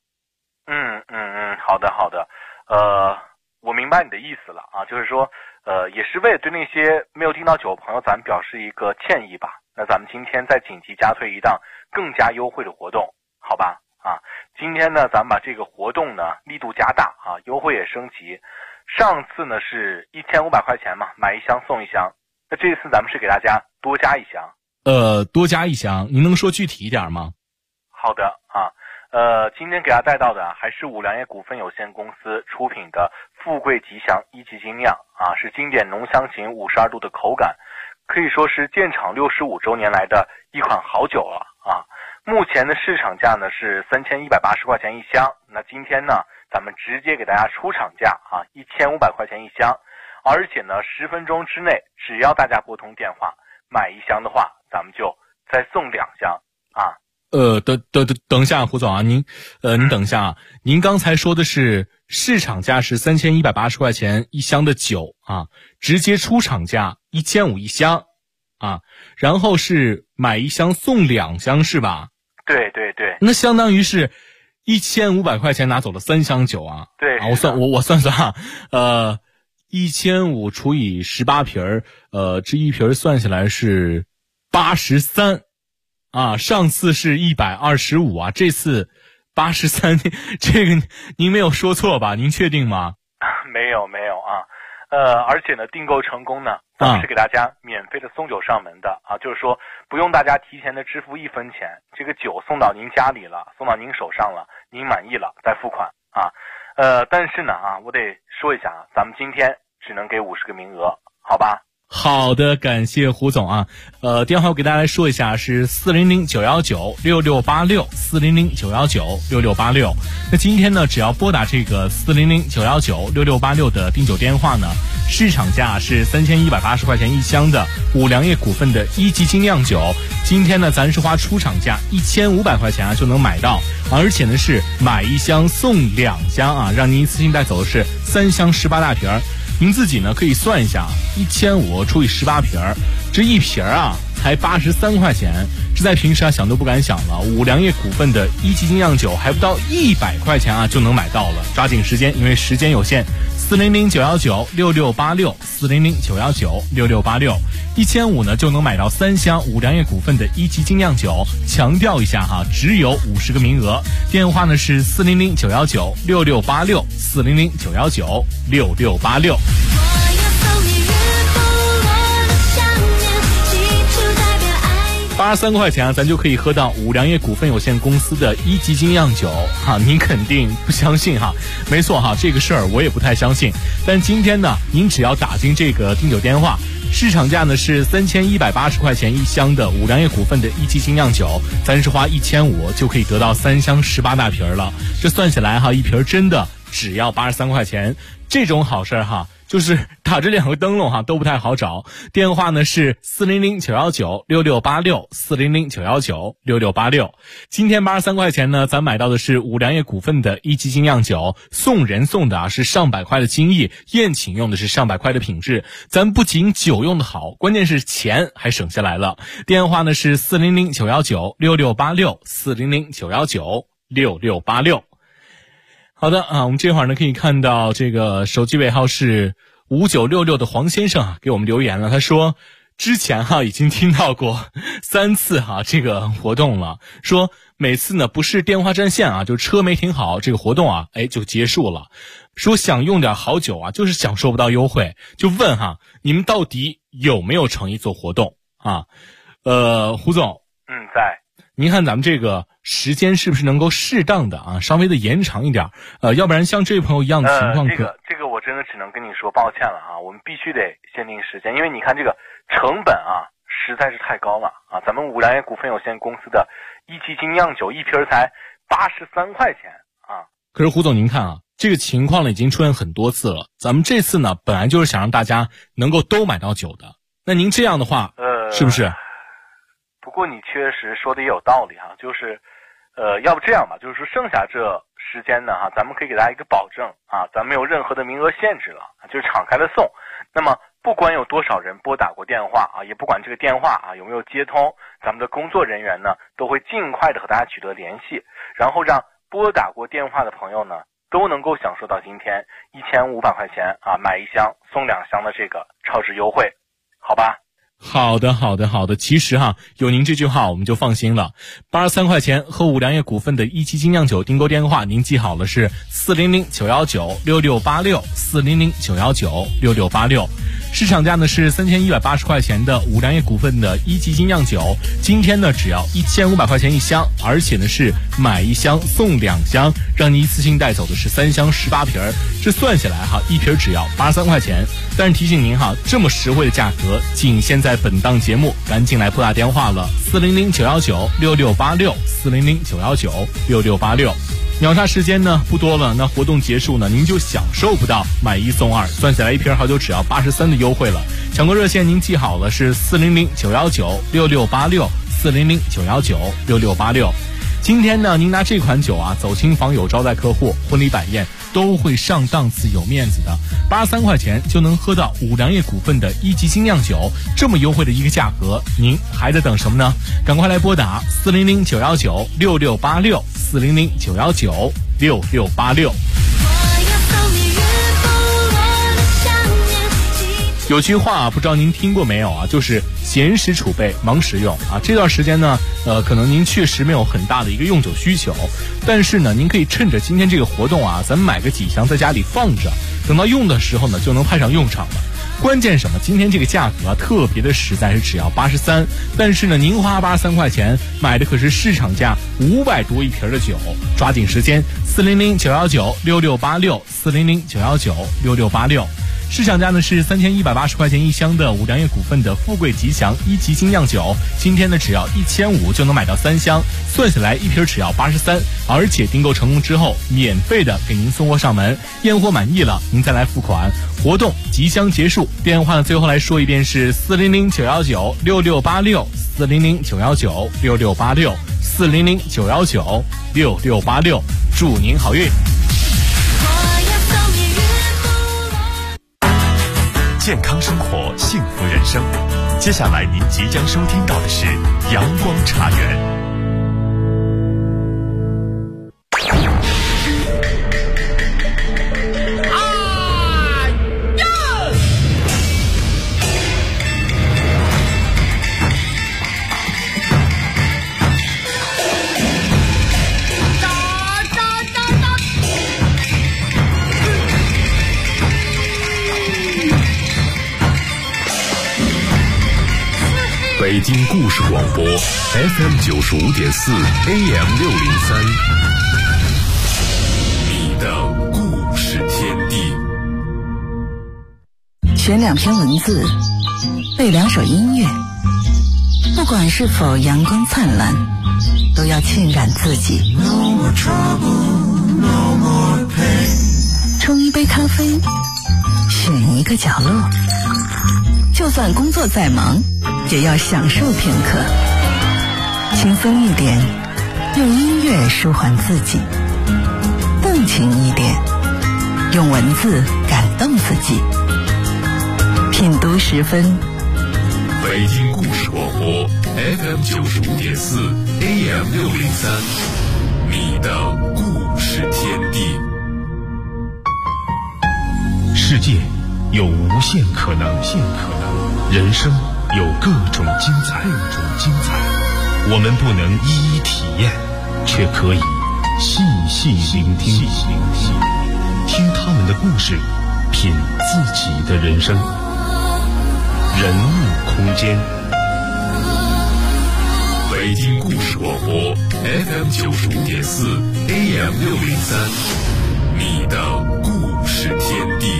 好的，我明白你的意思了啊，就是说，也是为了对那些没有订到酒的朋友，咱们表示一个歉意吧。那咱们今天再紧急加推一档更加优惠的活动，好吧？啊，今天呢，咱们把这个活动呢力度加大啊，优惠也升级。上次呢是1500块钱嘛，买一箱送一箱。那这次咱们是给大家多加一箱。 多加一箱，您能说具体一点吗？ 好的啊，今天给大家带到的还是五粮液股份有限公司出品的富贵吉祥一级精酿啊，是经典浓香型52度的口感，可以说是建厂65周年来的一款好酒了啊。目前的市场价呢是3180块钱一箱，那今天呢咱们直接给大家出厂价啊，1500块钱一箱，而且呢10分钟之内，只要大家拨通电话买一箱的话，咱们就再送2箱啊。 等一下，胡总啊，您等一下啊，您刚才说的是市场价是3180块钱一箱的酒啊，直接出厂价1500一箱啊，然后是买一箱送2箱是吧？ 对， 那相当于是1500块钱拿走了3箱酒啊。 对啊，我算啊，1500除以18瓶这一瓶算下来是83啊，上次是125啊，这次83，这个您没有说错吧？您确定吗？ 没有啊。而且呢，订购成功呢，咱们是给大家免费的送酒上门的啊，就是说不用大家提前的支付1分钱，这个酒送到您家里了，送到您手上了，您满意了再付款啊。但是呢啊，我得说一下啊，咱们今天只能给50个名额，好吧？ 好的，感谢胡总啊。电话我给大家来说一下，是400-919-6686，400-919-6686。那今天呢，只要拨打这个400-919-6686的订酒电话呢，市场价是3180块钱一箱的五粮液股份的一级精酿酒，今天呢，咱是花出厂价1500块钱啊就能买到，而且呢是买一箱送2箱啊，让您一次性带走的是3箱18大瓶。您自己呢可以算一下，1500除以18瓶，这一瓶啊才83块钱，这在平时啊想都不敢想了。五粮液股份的一级精酿酒还不到100块钱啊就能买到了，抓紧时间，因为时间有限。400-919-6686，400-919-6686，1500呢就能买到3箱五粮液股份的一级精酿酒。强调一下哈，只有50个名额。电话呢是400-919-6686，400-919-6686。83块钱啊，咱就可以喝到五粮液股份有限公司的一级精酿酒哈，您肯定不相信哈？没错哈，这个事儿我也不太相信。但今天呢，您只要打进这个订酒电话，市场价呢是3180块钱一箱的五粮液股份的一级精酿酒，咱是花1500就可以得到3箱18大瓶了。这算起来哈，一瓶真的只要83块钱，这种好事哈。就是打这2个灯笼哈都不太好找，电话呢是400-919-6686，400-919-6686。今天83块钱呢，咱买到的是五粮液股份的一级精酿酒，送人送的啊是上百块的精益，宴请用的是上百块的品质。咱不仅酒用的好，关键是钱还省下来了。电话呢是400-919-6686，400-919-6686。好的啊，我们这会儿呢可以看到这个手机尾号是5966的黄先生啊给我们留言了，他说之前已经听到过3次这个活动了，说每次呢不是电话占线啊，就车没停好，这个活动就结束了。说想用点好酒就是享受不到优惠，就问你们到底有没有诚意做活动啊？胡总， 在。 您看咱们这个时间是不是能够适当的稍微的延长一点？要不然像这位朋友一样的情况， 这个我真的只能跟你说抱歉了我们必须得限定时间，因为你看这个成本实在是太高了咱们五粮液股份有限公司的一级精酿酒一瓶才83块钱可是胡总您看这个情况呢已经出现很多次了，咱们这次呢本来就是想让大家能够都买到酒的，那您这样的话是不是？ 不过你确实说的也有道理就是要不这样吧，就是说剩下这时间呢咱们可以给大家一个保证咱没有任何的名额限制了，就是敞开了送。那么不管有多少人拨打过电话也不管这个电话有没有接通，咱们的工作人员呢都会尽快的和大家取得联系，然后让拨打过电话的朋友呢都能够享受到今天1500块钱买1箱送2箱的这个超值优惠，好吧？ 好的，其实有您这句话我们就放心了。83块钱和五粮液股份的一级精酿酒订购电话您记好了，是400-919-6686，400-919-6686。市场价呢是3180块钱的五粮液股份的一级精酿酒，今天呢只要1500块钱一箱，而且呢是买1箱送2箱，让你一次性带走的是3箱18瓶，这算下来一瓶只要83块钱。但是提醒您这么实惠的价格仅限在本档节目，赶紧来拨打电话了，400-919-6686，400-919-6686。秒杀时间呢不多了，那活动结束呢您就享受不到买1送2，算下来一瓶好酒只要83的优惠了。抢购热线您记好了，是400-919-6686，400-919-6686。今天呢您拿这款酒走亲访友、招待客户、婚礼摆宴都会上档次有面子的。83块钱就能喝到五粮液股份的一级精酿酒，这么优惠的一个价格，您还在等什么呢？赶快来拨打400-919-6686，400-919-6686。有句话不知道您听过没有就是闲时储备，忙时用这段时间呢可能您确实没有很大的一个用酒需求，但是呢您可以趁着今天这个活动咱们买个几箱在家里放着，等到用的时候呢就能派上用场了。关键什么？今天这个价格特别的实在，是只要83，但是呢您花83块钱买的可是市场价500多一瓶的酒，抓紧时间，400-919-6686，400-919-6686。市场价呢是3180块钱一箱的五粮液股份的富贵吉祥一级精酿酒，今天呢只要1500就能买到3箱，算下来一瓶只要83，而且订购成功之后免费的给您送货上门，验货满意了您再来付款。活动即将结束，电话呢最后来说一遍是400-919-6686，400-919-6686，400-919-6686，祝您好运。 健康生活，幸福人生。 接下来您即将收听到的是阳光茶园。 北京故事广播 FM 95.4 AM 603，你的故事天地。 选2篇文字，背2首音乐，不管是否阳光灿烂，都要浸染自己。冲一杯咖啡，选一个角落，就算工作再忙，也要享受片刻，轻松一点，用音乐舒缓自己；动情一点，用文字感动自己。品读10分， 北京故事广播 FM 95.4 AM 603，你的故事天地。 世界有无限可能，人生有各种精彩，我们不能一一体验，却可以细细聆听，听他们的故事，品自己的人生。人物空间， 北京故事广播 FM 95.4 AM 603，你的故事天地。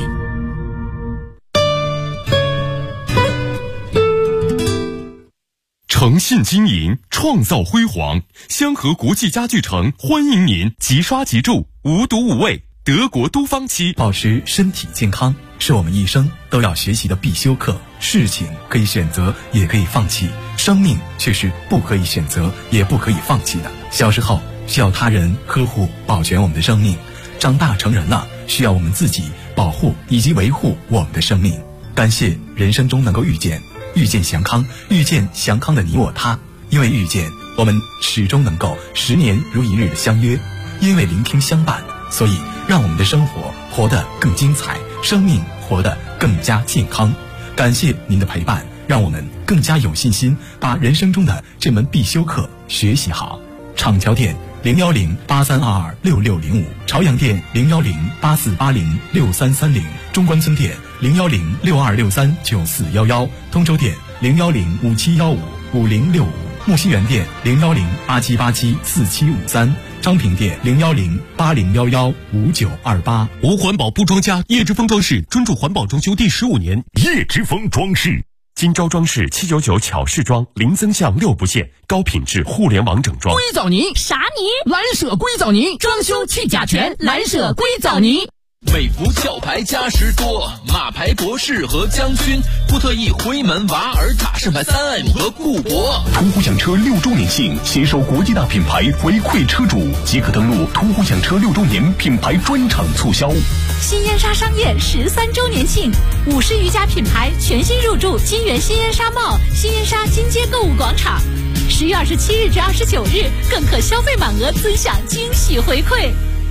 诚信经营，创造辉煌。香河国际家具城欢迎您即刷即住，无毒无味，德国都方漆。 保持身体健康是我们一生都要学习的必修课。事情可以选择，也可以放弃，生命却是不可以选择，也不可以放弃的。小时候需要他人呵护保全我们的生命，长大成人了需要我们自己保护以及维护我们的生命。感谢人生中能够遇见祥康，遇见祥康的你我他。因为遇见，我们始终能够10年如一日的相约；因为聆听相伴，所以让我们的生活活得更精彩，生命活得更加健康。感谢您的陪伴，让我们更加有信心把人生中的这门必修课学习好。厂桥店01083226605，朝阳店01084806330，中关村店01062639411，通州店01057155065，木樨园店01087874753，昌平店01080115928。 无环保不装家，叶之峰装饰专注环保装修第15年。叶之峰装饰，金招装饰799巧饰装，零增项6不限，高品质互联网整装。 硅藻泥啥泥？蓝舍硅藻泥，装修去甲醛，蓝舍硅藻泥。 美孚壳牌嘉实多，马牌博士和将军，布特意回门瓦尔塔盛牌3M 和固博。 途虎养车6周年庆，携手国际大品牌回馈车主，即可登录途虎养车6周年品牌专场促销。 新烟沙商业13周年庆，50余家品牌全新入驻金源新烟沙贸、新烟沙金街购物广场。10月27日至29日，更可消费满额尊享惊喜回馈。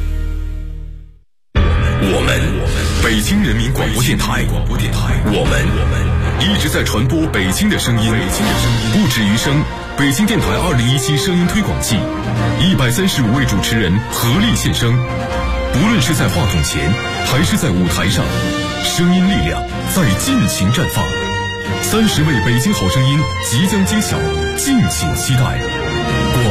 我们北京人民广播电台，我们一直在传播北京的声音。不止于声，北京电台2017声音推广季，135位主持人合力献声。不论是在话筒前，还是在舞台上，声音力量在尽情绽放。30位北京好声音即将揭晓，敬请期待。